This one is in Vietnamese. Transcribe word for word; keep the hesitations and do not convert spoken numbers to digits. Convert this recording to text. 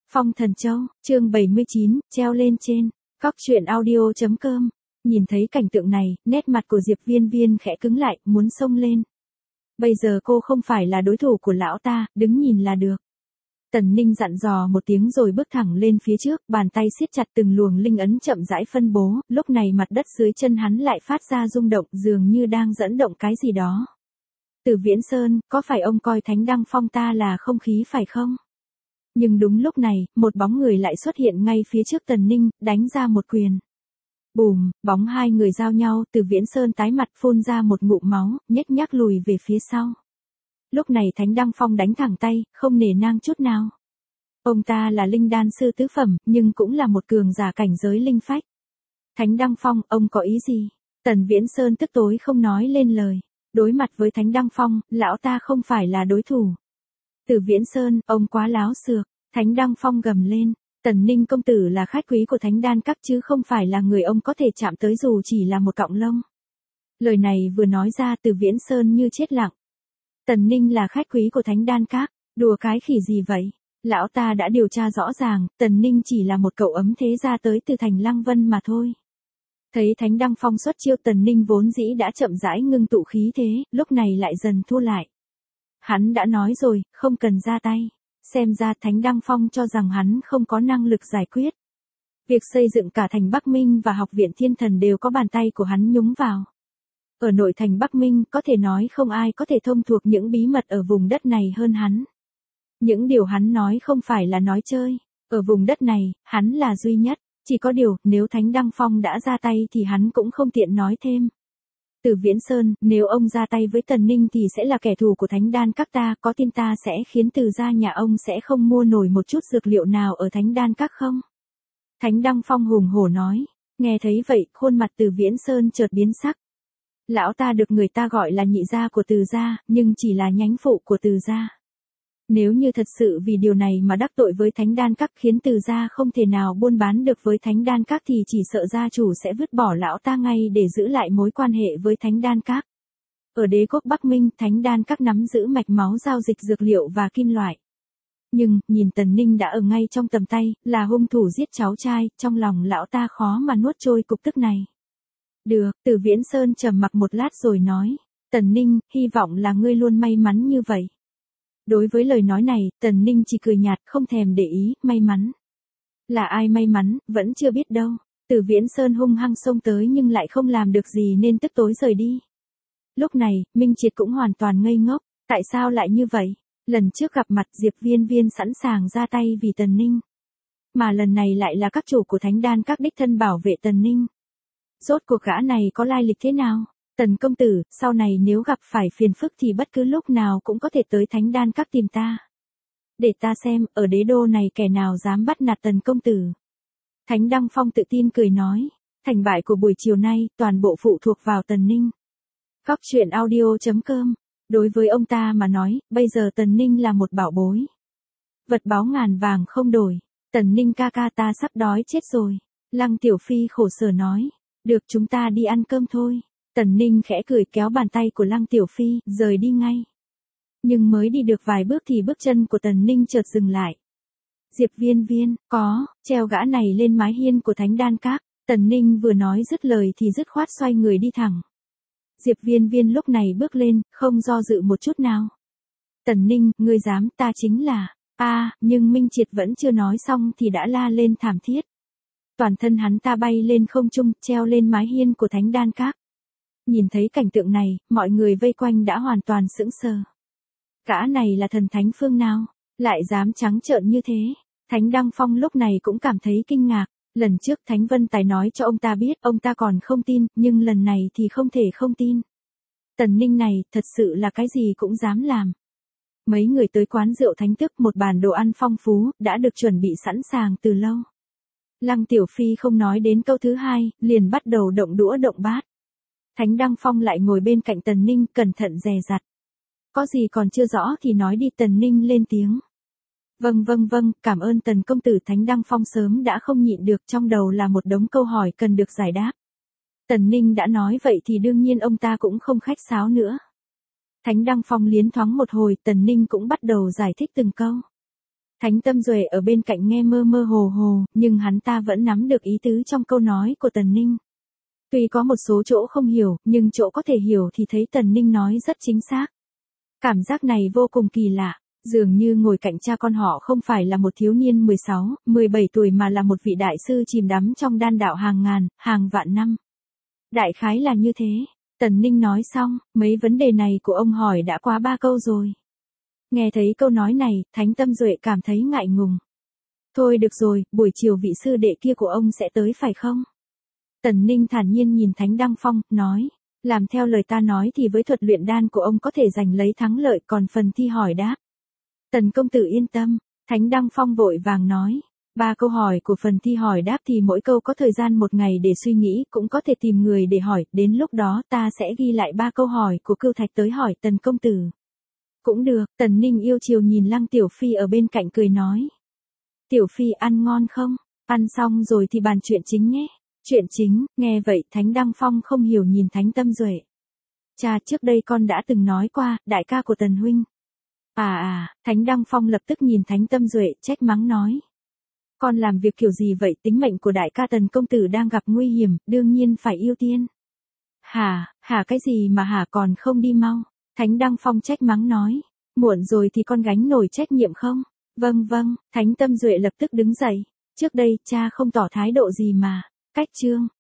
Phong Thần Châu, chương bảy mươi chín, treo lên trên, cóc truyện audio chấm com. Nhìn thấy cảnh tượng này, nét mặt của Diệp Viên Viên khẽ cứng lại, muốn xông lên. Bây giờ cô không phải là đối thủ của lão ta, đứng nhìn là được. Tần Ninh dặn dò một tiếng rồi bước thẳng lên phía trước, bàn tay siết chặt từng luồng linh ấn chậm rãi phân bố, lúc này mặt đất dưới chân hắn lại phát ra rung động, dường như đang dẫn động cái gì đó. Từ Viễn Sơn, có phải ông coi Thánh Đăng Phong ta là không khí phải không? Nhưng đúng lúc này, một bóng người lại xuất hiện ngay phía trước Tần Ninh, đánh ra một quyền. Bùm, bóng hai người giao nhau, Từ Viễn Sơn tái mặt phun ra một ngụm máu, nhếch nhác lùi về phía sau. Lúc này Thánh Đăng Phong đánh thẳng tay, không nể nang chút nào. Ông ta là linh đan sư tứ phẩm, nhưng cũng là một cường giả cảnh giới linh phách. Thánh Đăng Phong, ông có ý gì? Tần Viễn Sơn tức tối không nói lên lời. Đối mặt với Thánh Đăng Phong, lão ta không phải là đối thủ. Từ Viễn Sơn, ông quá láo xược. Thánh Đăng Phong gầm lên. Tần Ninh công tử là khách quý của Thánh Đan Các chứ không phải là người ông có thể chạm tới dù chỉ là một cọng lông. Lời này vừa nói ra Từ Viễn Sơn như chết lặng. Tần Ninh là khách quý của Thánh Đan Các, đùa cái khỉ gì vậy? Lão ta đã điều tra rõ ràng, Tần Ninh chỉ là một cậu ấm thế ra tới từ thành Lăng Vân mà thôi. Thấy Thánh Đăng Phong xuất chiêu, Tần Ninh vốn dĩ đã chậm rãi ngưng tụ khí thế, lúc này lại dần thua lại. Hắn đã nói rồi, không cần ra tay. Xem ra Thánh Đăng Phong cho rằng hắn không có năng lực giải quyết. Việc xây dựng cả thành Bắc Minh và học viện Thiên Thần đều có bàn tay của hắn nhúng vào. Ở nội thành Bắc Minh, có thể nói không ai có thể thông thuộc những bí mật ở vùng đất này hơn hắn. Những điều hắn nói không phải là nói chơi. Ở vùng đất này, hắn là duy nhất. Chỉ có điều, nếu Thánh Đăng Phong đã ra tay thì hắn cũng không tiện nói thêm. Từ Viễn Sơn, nếu ông ra tay với Tần Ninh thì sẽ là kẻ thù của Thánh Đan Các ta, có tin ta sẽ khiến từ gia nhà ông sẽ không mua nổi một chút dược liệu nào ở Thánh Đan Các không? Thánh Đăng Phong hùng hổ nói. Nghe thấy vậy, khuôn mặt Từ Viễn Sơn chợt biến sắc. Lão ta được người ta gọi là nhị gia của Từ gia, nhưng chỉ là nhánh phụ của Từ gia. Nếu như thật sự vì điều này mà đắc tội với Thánh Đan Các khiến Từ gia không thể nào buôn bán được với Thánh Đan Các thì chỉ sợ gia chủ sẽ vứt bỏ lão ta ngay để giữ lại mối quan hệ với Thánh Đan Các. Ở đế quốc Bắc Minh, Thánh Đan Các nắm giữ mạch máu giao dịch dược liệu và kim loại. Nhưng, nhìn Tần Ninh đã ở ngay trong tầm tay, là hung thủ giết cháu trai, trong lòng lão ta khó mà nuốt trôi cục tức này. Được, Từ Viễn Sơn trầm mặc một lát rồi nói. Tần Ninh, hy vọng là ngươi luôn may mắn như vậy. Đối với lời nói này, Tần Ninh chỉ cười nhạt, không thèm để ý, may mắn. Là ai may mắn, vẫn chưa biết đâu. Từ Viễn Sơn hung hăng xông tới nhưng lại không làm được gì nên tức tối rời đi. Lúc này, Minh Triệt cũng hoàn toàn ngây ngốc, tại sao lại như vậy? Lần trước gặp mặt Diệp Viên Viên sẵn sàng ra tay vì Tần Ninh. Mà lần này lại là các chủ của Thánh Đan Các đích thân bảo vệ Tần Ninh. Rốt cuộc gã này có lai lịch thế nào? Tần công tử, sau này nếu gặp phải phiền phức thì bất cứ lúc nào cũng có thể tới Thánh Đan Các tìm ta. Để ta xem, ở đế đô này kẻ nào dám bắt nạt Tần công tử. Thánh Đăng Phong tự tin cười nói, thành bại của buổi chiều nay, toàn bộ phụ thuộc vào Tần Ninh. Cóc truyện audio chấm com. Đối với ông ta mà nói, bây giờ Tần Ninh là một bảo bối. Vật báo ngàn vàng không đổi. Tần Ninh ca ca ta sắp đói chết rồi. Lăng Tiểu Phi khổ sở nói. Được, chúng ta đi ăn cơm thôi. Tần Ninh khẽ cười kéo bàn tay của Lăng Tiểu Phi, rời đi ngay. Nhưng mới đi được vài bước thì bước chân của Tần Ninh chợt dừng lại. Diệp Viên Viên, có, treo gã này lên mái hiên của Thánh Đan Các. Tần Ninh vừa nói dứt lời thì dứt khoát xoay người đi thẳng. Diệp Viên Viên lúc này bước lên, không do dự một chút nào. Tần Ninh, ngươi dám, ta chính là, a à, nhưng Minh Triệt vẫn chưa nói xong thì đã la lên thảm thiết. Toàn thân hắn ta bay lên không trung, treo lên mái hiên của Thánh Đan Các. Nhìn thấy cảnh tượng này, mọi người vây quanh đã hoàn toàn sững sờ. Gã này là thần thánh phương nào, lại dám trắng trợn như thế. Thánh Đăng Phong lúc này cũng cảm thấy kinh ngạc. Lần trước Thánh Vân Tài nói cho ông ta biết, ông ta còn không tin, nhưng lần này thì không thể không tin. Tần Ninh này, thật sự là cái gì cũng dám làm. Mấy người tới quán rượu Thánh Tức, một bàn đồ ăn phong phú, đã được chuẩn bị sẵn sàng từ lâu. Lăng Tiểu Phi không nói đến câu thứ hai, liền bắt đầu động đũa động bát. Thánh Đăng Phong lại ngồi bên cạnh Tần Ninh, cẩn thận dè dặt. Có gì còn chưa rõ thì nói đi. Tần Ninh lên tiếng. Vâng vâng vâng, cảm ơn Tần công tử. Thánh Đăng Phong sớm đã không nhịn được, trong đầu là một đống câu hỏi cần được giải đáp. Tần Ninh đã nói vậy thì đương nhiên ông ta cũng không khách sáo nữa. Thánh Đăng Phong liến thoáng một hồi, Tần Ninh cũng bắt đầu giải thích từng câu. Thánh Tâm Duệ ở bên cạnh nghe mơ mơ hồ hồ, nhưng hắn ta vẫn nắm được ý tứ trong câu nói của Tần Ninh. Tuy có một số chỗ không hiểu, nhưng chỗ có thể hiểu thì thấy Tần Ninh nói rất chính xác. Cảm giác này vô cùng kỳ lạ, dường như ngồi cạnh cha con họ không phải là một thiếu niên mười sáu, mười bảy tuổi mà là một vị đại sư chìm đắm trong đan đạo hàng ngàn, hàng vạn năm. Đại khái là như thế. Tần Ninh nói xong, mấy vấn đề này của ông hỏi đã quá ba câu rồi. Nghe thấy câu nói này, Thánh Tâm Duệ cảm thấy ngại ngùng. Thôi được rồi, buổi chiều vị sư đệ kia của ông sẽ tới phải không? Tần Ninh thản nhiên nhìn Thánh Đăng Phong, nói. Làm theo lời ta nói thì với thuật luyện đan của ông có thể giành lấy thắng lợi, còn phần thi hỏi đáp. Tần công tử yên tâm, Thánh Đăng Phong vội vàng nói. Ba câu hỏi của phần thi hỏi đáp thì mỗi câu có thời gian một ngày để suy nghĩ, cũng có thể tìm người để hỏi, đến lúc đó ta sẽ ghi lại ba câu hỏi của Cưu Thạch tới hỏi Tần công tử. Cũng được, Tần Ninh yêu chiều nhìn Lăng Tiểu Phi ở bên cạnh cười nói. Tiểu Phi ăn ngon không? Ăn xong rồi thì bàn chuyện chính nhé. Chuyện chính, nghe vậy Thánh Đăng Phong không hiểu nhìn Thánh Tâm Duệ. Cha, trước đây con đã từng nói qua, đại ca của Tần huynh. À à, Thánh Đăng Phong lập tức nhìn Thánh Tâm Duệ, trách mắng nói. Con làm việc kiểu gì vậy, tính mệnh của đại ca Tần công tử đang gặp nguy hiểm, đương nhiên phải ưu tiên. Hả, hả cái gì mà hả còn không đi mau? Thánh Đăng Phong trách mắng nói. Muộn rồi thì con gánh nổi trách nhiệm không? Vâng vâng, Thánh Tâm Duệ lập tức đứng dậy. Trước đây, cha không tỏ thái độ gì mà. Cách chương.